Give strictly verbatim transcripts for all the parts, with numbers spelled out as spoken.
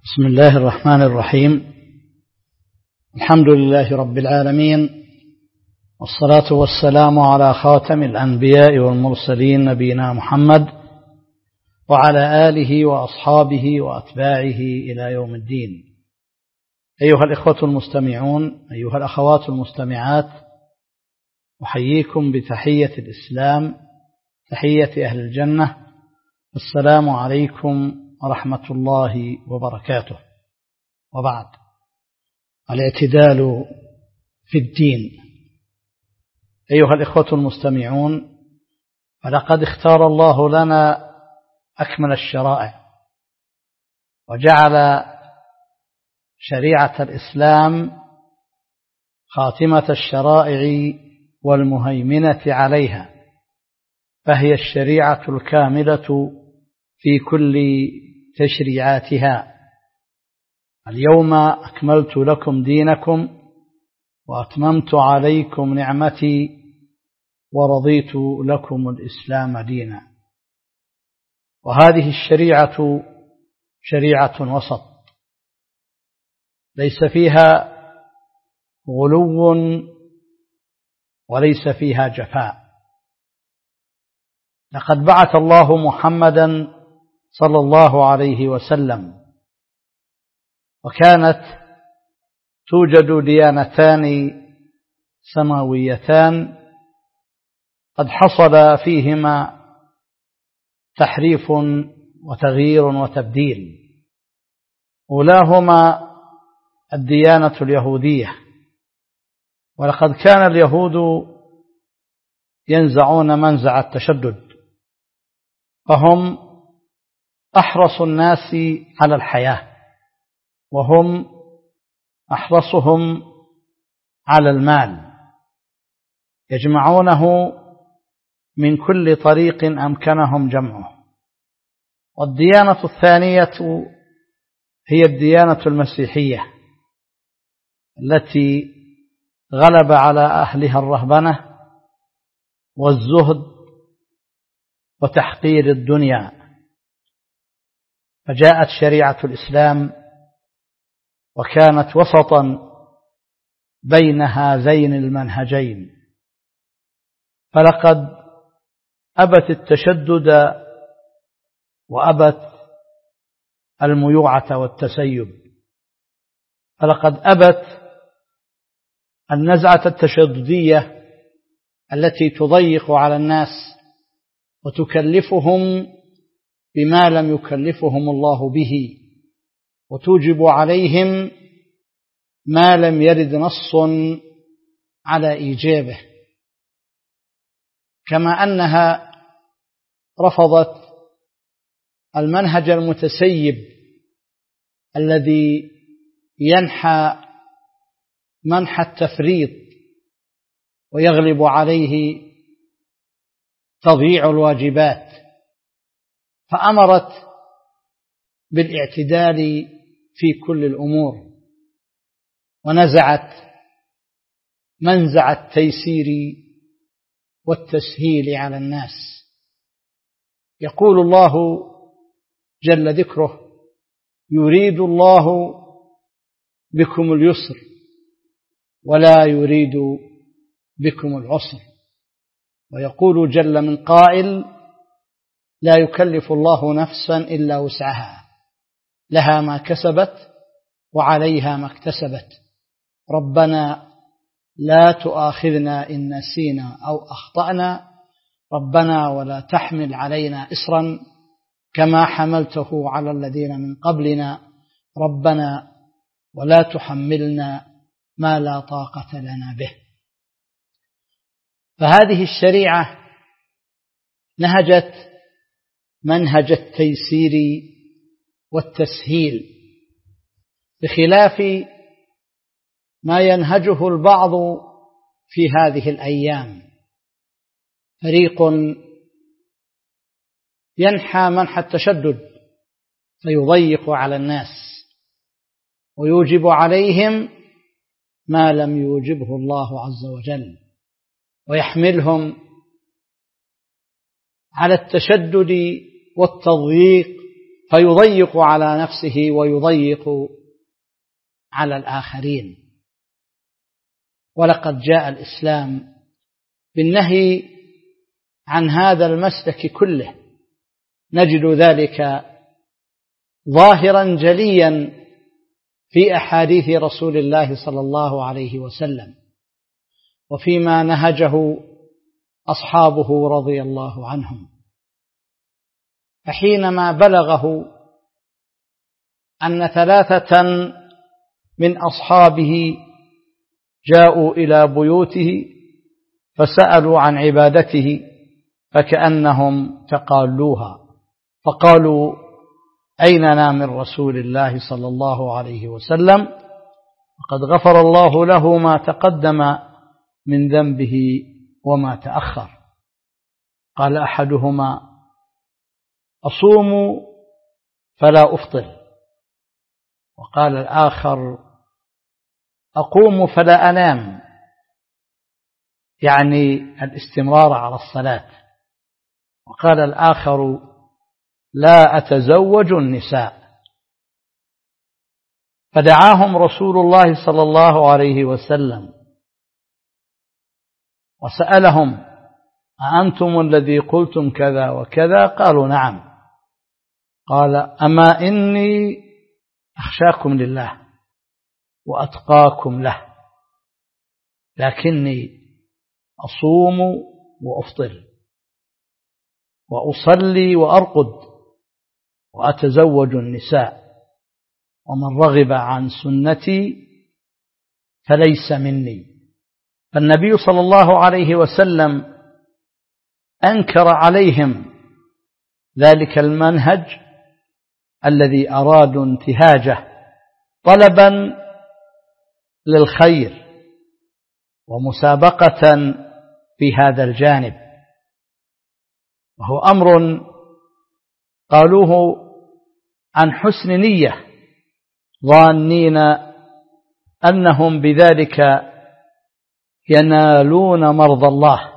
بسم الله الرحمن الرحيم. الحمد لله رب العالمين، والصلاة والسلام على خاتم الأنبياء والمرسلين نبينا محمد وعلى آله وأصحابه وأتباعه إلى يوم الدين. أيها الإخوة المستمعون، أيها الأخوات المستمعات، أحييكم بتحية الإسلام، تحية أهل الجنة. السلام عليكم ورحمة الله وبركاته. وبعد، الاعتدال في الدين. أيها الإخوة المستمعون، فلقد اختار الله لنا أكمل الشرائع، وجعل شريعة الإسلام خاتمة الشرائع والمهيمنة عليها، فهي الشريعة الكاملة في كل تشريعاتها. اليوم أكملت لكم دينكم وأتممت عليكم نعمتي ورضيت لكم الإسلام دينا. وهذه الشريعة شريعة وسط، ليس فيها غلو وليس فيها جفاء. لقد بعث الله محمدا صلى الله عليه وسلم، وكانت توجد ديانتان سماويتان قد حصل فيهما تحريف وتغيير وتبديل. أولاهما الديانة اليهودية، ولقد كان اليهود ينزعون منزع التشدد، فهم أحرص الناس على الحياة، وهم أحرصهم على المال، يجمعونه من كل طريق أمكنهم جمعه. والديانة الثانية هي الديانة المسيحية، التي غلب على أهلها الرهبنة والزهد وتحقير الدنيا، فجاءت شريعة الإسلام وكانت وسطا بين هذين المنهجين. فلقد أبت التشدد وأبت الميوعة والتسيب، فلقد أبت النزعة التشددية التي تضيق على الناس وتكلفهم بما لم يكلفهم الله به، وتوجب عليهم ما لم يرد نص على إيجابه، كما أنها رفضت المنهج المتسيب الذي ينحى منحى التفريط ويغلب عليه تضييع الواجبات، فأمرت بالاعتدال في كل الأمور، ونزعت منزع التيسير والتسهيل على الناس. يقول الله جل ذكره: يريد الله بكم اليسر ولا يريد بكم العسر. ويقول جل من قائل: لا يكلف الله نفسا إلا وسعها، لها ما كسبت وعليها ما اكتسبت، ربنا لا تؤاخذنا إن نسينا أو أخطأنا، ربنا ولا تحمل علينا إصرا كما حملته على الذين من قبلنا، ربنا ولا تحملنا ما لا طاقة لنا به. فهذه الشريعة نهجت منهج التيسير والتسهيل، بخلاف ما ينهجه البعض في هذه الأيام. فريق ينحى منحى التشدد فيضيق على الناس ويوجب عليهم ما لم يوجبه الله عز وجل، ويحملهم على التشدد والتضييق فيضيق على نفسه ويضيق على الآخرين. ولقد جاء الإسلام بالنهي عن هذا المسلك كله، نجد ذلك ظاهرا جليا في أحاديث رسول الله صلى الله عليه وسلم، وفيما نهجه أصحابه رضي الله عنهم. فحينما بلغه أن ثلاثة من أصحابه جاءوا إلى بيوته فسألوا عن عبادته فكأنهم تقالوها، فقالوا: أيننا من رسول الله صلى الله عليه وسلم؟ وقد غفر الله له ما تقدم من ذنبه وما تأخر. قال أحدهما: أصوم فلا أفطر. وقال الآخر: أقوم فلا أنام، يعني الاستمرار على الصلاة. وقال الآخر: لا أتزوج النساء. فدعاهم رسول الله صلى الله عليه وسلم وسألهم: أأنتم الذي قلتم كذا وكذا؟ قالوا: نعم. قال: أما إني أخشاكم لله وأتقاكم له، لكني أصوم وأفطر وأصلي وأرقد وأتزوج النساء، ومن رغب عن سنتي فليس مني. فالنبي صلى الله عليه وسلم أنكر عليهم ذلك المنهج الذي أرادوا انتهاجه طلبا للخير ومسابقة في هذا الجانب، وهو أمر قالوه عن حسن نية، ظانين أنهم بذلك ينالون مرضى الله،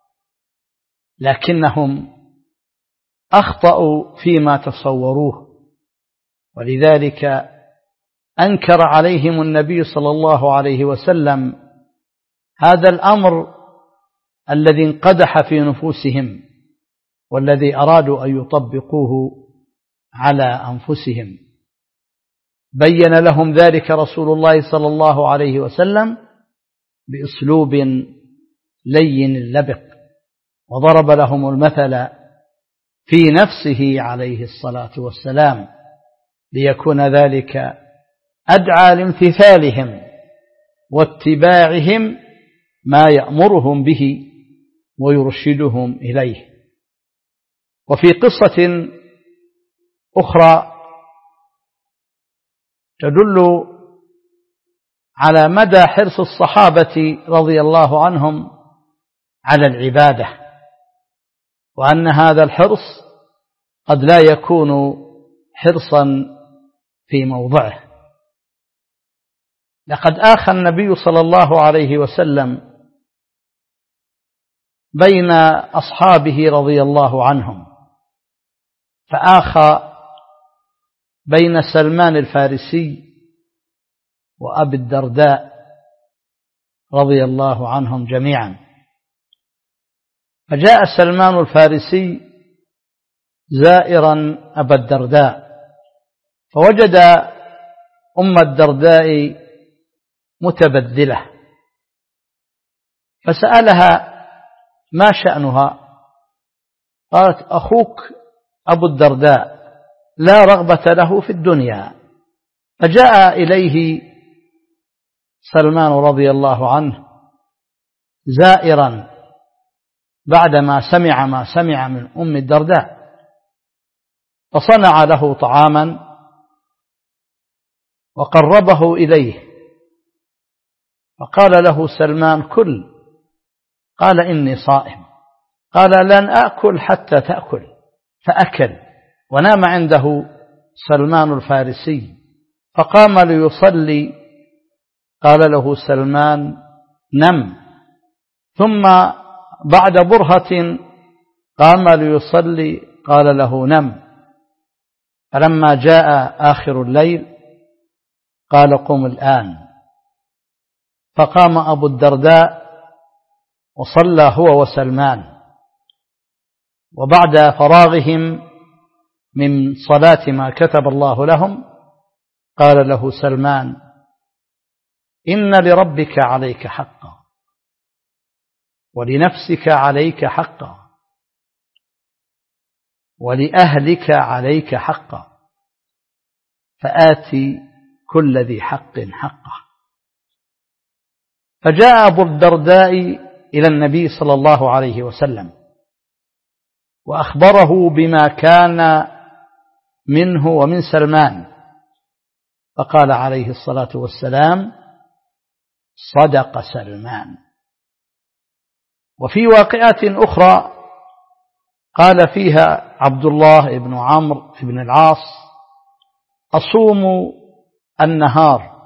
لكنهم أخطأوا فيما تصوروه. ولذلك أنكر عليهم النبي صلى الله عليه وسلم هذا الأمر الذي انقدح في نفوسهم والذي أرادوا أن يطبقوه على أنفسهم. بين لهم ذلك رسول الله صلى الله عليه وسلم بأسلوب لين لبق، وضرب لهم المثل في نفسه عليه الصلاة والسلام ليكون ذلك أدعى لامتثالهم واتباعهم ما يأمرهم به ويرشدهم إليه. وفي قصة أخرى تدل على مدى حرص الصحابة رضي الله عنهم على العبادة، وأن هذا الحرص قد لا يكون حرصا في موضعه. لقد آخى النبي صلى الله عليه وسلم بين أصحابه رضي الله عنهم، فآخى بين سلمان الفارسي وأبي الدرداء رضي الله عنهم جميعا. فجاء سلمان الفارسي زائرا أبا الدرداء، فوجد أم الدرداء متبذلة، فسألها: ما شأنها؟ قالت: أخوك أبو الدرداء لا رغبة له في الدنيا. فجاء إليه سلمان رضي الله عنه زائرا بعدما سمع ما سمع من أم الدرداء، فصنع له طعاما وقربه إليه، فقال له سلمان: كل. قال: إني صائم. قال: لن أأكل حتى تأكل. فأكل، ونام عنده سلمان الفارسي، فقام ليصلي. قال له سلمان: نم. ثم بعد برهة قام ليصلي، قال له: نم. فلما جاء آخر الليل قال قم الآن، فقام أبو الدرداء وصلى هو وسلمان، وبعد فراغهم من صلاة ما كتب الله لهم قال له سلمان: إن لربك عليك حقا، ولنفسك عليك حقا، ولأهلك عليك حقا، فآتي كل ذي حق حقه. فجاء أبو الدرداء إلى النبي صلى الله عليه وسلم وأخبره بما كان منه ومن سلمان، فقال عليه الصلاة والسلام: صدق سلمان. وفي واقعة أخرى قال فيها عبد الله بن عمرو بن العاص: أصوم النهار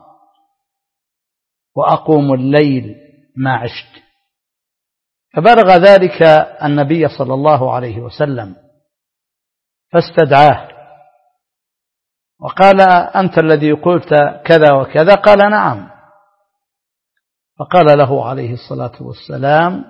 وأقوم الليل ما عشت، فبلغ ذلك النبي صلى الله عليه وسلم فاستدعاه وقال: أنت الذي قلت كذا وكذا؟ قال: نعم. فقال له عليه الصلاة والسلام: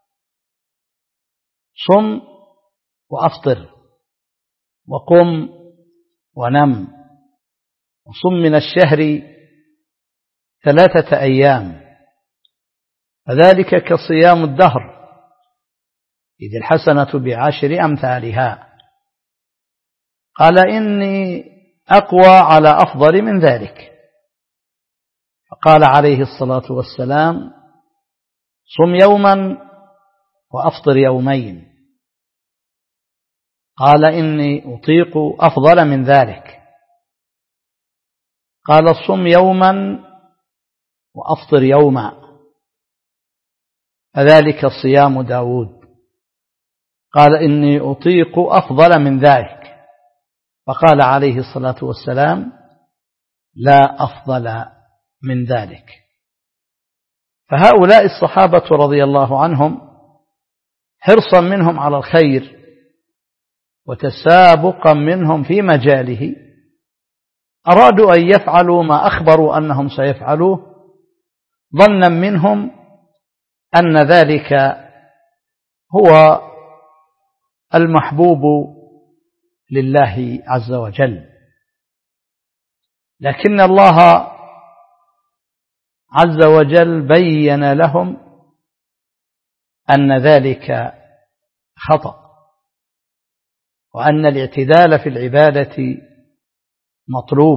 صم وأفطر، وقم ونم، وصم من الشهر ثلاثة أيام، فذلك كصيام الدهر، إذ الحسنة بعشر أمثالها. قال: إني أقوى على أفضل من ذلك. فقال عليه الصلاة والسلام: صم يوما وأفطر يومين. قال: إني أطيق أفضل من ذلك. قال: صم يوما وأفطر يوما، فذلك صيام داود. قال: إني أطيق أفضل من ذلك. فقال عليه الصلاة والسلام: لا أفضل من ذلك. فهؤلاء الصحابة رضي الله عنهم حرصا منهم على الخير وتسابقا منهم في مجاله أرادوا أن يفعلوا ما أخبروا أنهم سيفعلوه، ظنا منهم أن ذلك هو المحبوب لله عز وجل. لكن الله عز وجل بين لهم أن ذلك خطأ، وأن الاعتدال في العبادة مطلوب.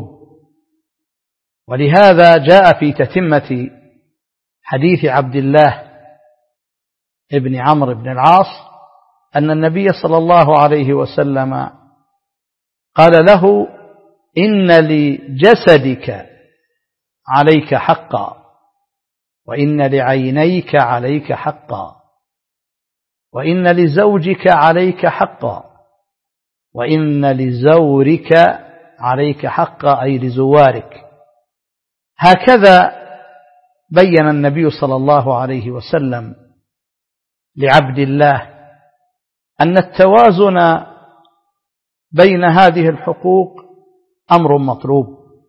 ولهذا جاء في تتمة حديث عبد الله ابن عمرو بن العاص أن النبي صلى الله عليه وسلم قال له: إن لجسدك عليك حقا، وإن لعينيك عليك حقا، وإن لزوجك عليك حقا، وإن لزورك عليك حقا، أي لزوارك. هكذا بين النبي صلى الله عليه وسلم لعبد الله أن التوازن بين هذه الحقوق أمر مطلوب،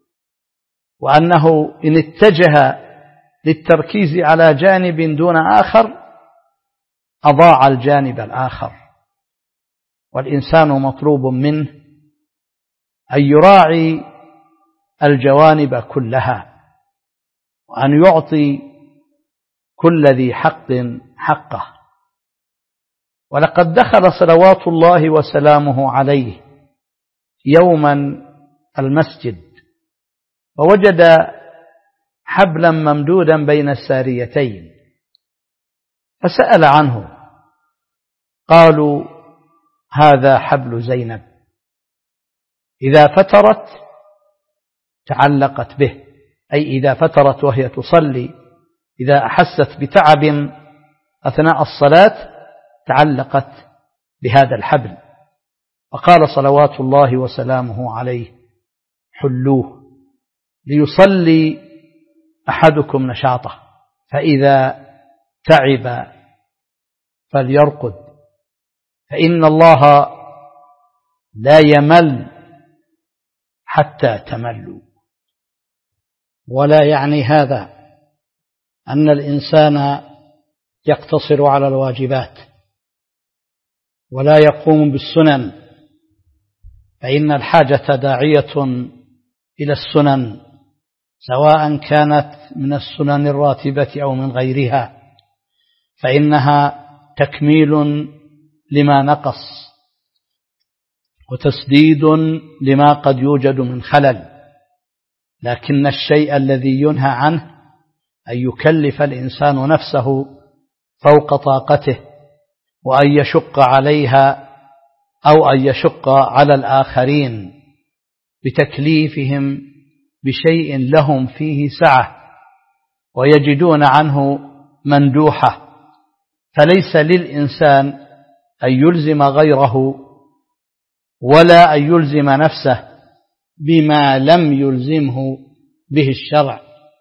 وأنه إن اتجه للتركيز على جانب دون آخر أضاع الجانب الآخر. والإنسان مطلوب منه أن يراعي الجوانب كلها، وأن يعطي كل ذي حق حقه. ولقد دخل صلوات الله وسلامه عليه يوما المسجد ووجد حبلا ممدودا بين الساريتين، فسأل عنه، قالوا: هذا حبل زينب، إذا فترت تعلقت به، أي إذا فترت وهي تصلي، إذا أحست بتعب أثناء الصلاة تعلقت بهذا الحبل. وقال صلوات الله وسلامه عليه: حلوه ليصلي أحدكم نشاطه، فإذا تعب فليرقد، فإن الله لا يمل حتى تملوا. ولا يعني هذا أن الإنسان يقتصر على الواجبات ولا يقوم بالسنن، فإن الحاجة داعية إلى السنن، سواء كانت من السنن الراتبة أو من غيرها، فإنها تكميل لما نقص وتسديد لما قد يوجد من خلل. لكن الشيء الذي ينهى عنه أن يكلف الإنسان نفسه فوق طاقته، وأن يشق عليها أو أن يشق على الآخرين بتكليفهم بشيء لهم فيه سعة ويجدون عنه مندوحة. فليس للإنسان أن يلزم غيره ولا أن يلزم نفسه بما لم يلزمه به الشرع.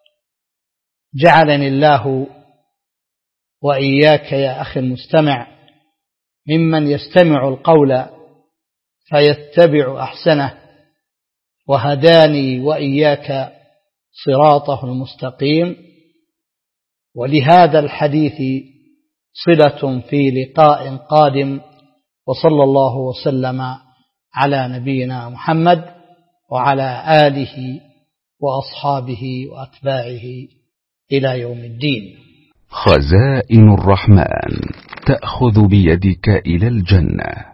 جعلني الله وإياك يا أخي المستمع ممن يستمع القول فيتبع أحسنه، وهداني وإياك صراطه المستقيم. ولهذا الحديث صلة في لقاء قادم، وصلى الله وسلم على نبينا محمد وعلى آله وأصحابه وأتباعه إلى يوم الدين. خزائن الرحمن تأخذ بيدك إلى الجنة.